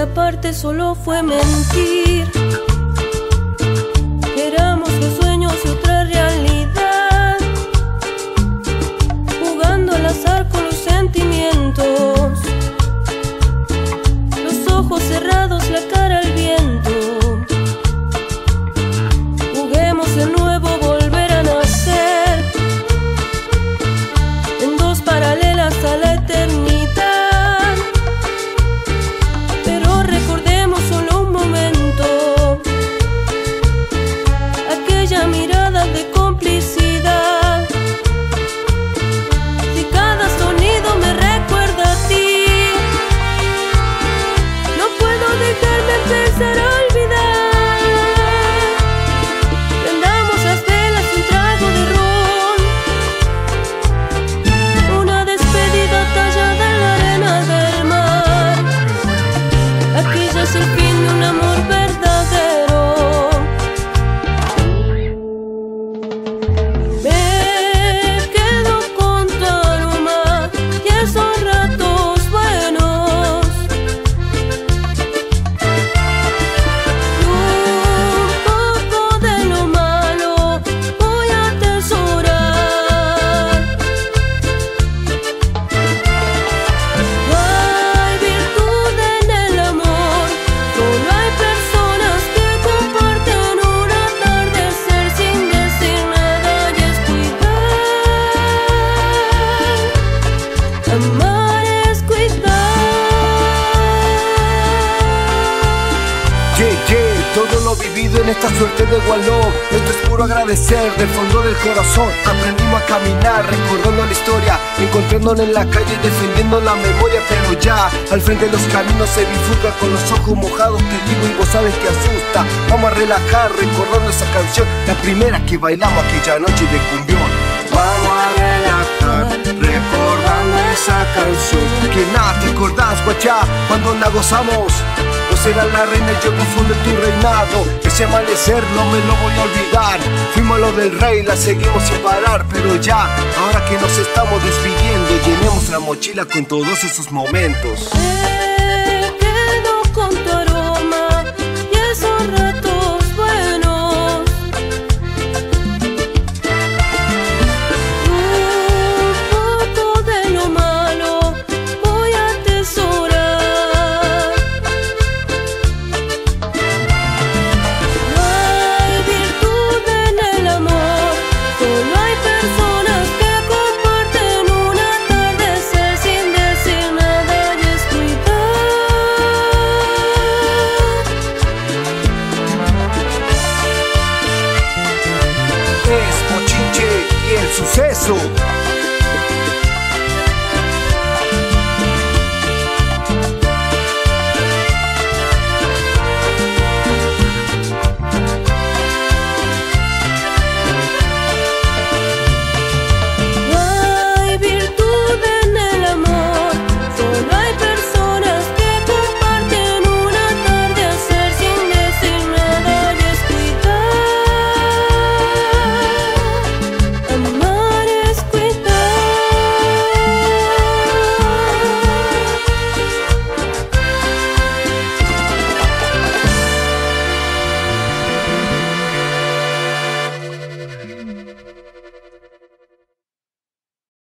esta parte solo fue mentir. Éramos los sueños de otra realidad, jugando al azar con los sentimientos, los ojos cerrados, la cara al viento. Juguemos de nuevo, volver a nacer en dos paralelas a la eternidad. Pero recordemos solo un momento, aquella mirada de complicidad. Si cada sonido me recuerda a ti, no puedo dejarme empezar a olvidar. Prendamos las velas, un trago de ron, una despedida tallada en la arena del mar. Aquella es el fin de un amor verdadero. Me quedo con tu aroma y esos ratos buenos. Un poco de lo malo voy a atesorar. No hay virtud en el amor, solo hay personas que comparten un atardecer sin decir nada, y es cuidar. Amar es cuidar. Todo lo vivido en esta suerte de Wallow, esto es puro agradecer del fondo del corazón. Aprendimos a caminar recordando la historia, encontrándonos en la calle defendiendo la memoria. Pero ya al frente de los caminos se bifurca con los ojos mojados, te digo y vos sabes que asusta. Vamos a relajar recordando esa canción, la primera que bailamos aquella noche de cumbión. Vamos a relajar recordando esa canción, que nada te acordás, guachá, cuando la gozamos. Vos eras la reina y yo confundo tu reinado. Ese amanecer no me lo voy a olvidar. Fuimos lo del rey, la seguimos sin parar. Pero ya, ahora que nos estamos despidiendo, llenemos la mochila con todos esos momentos.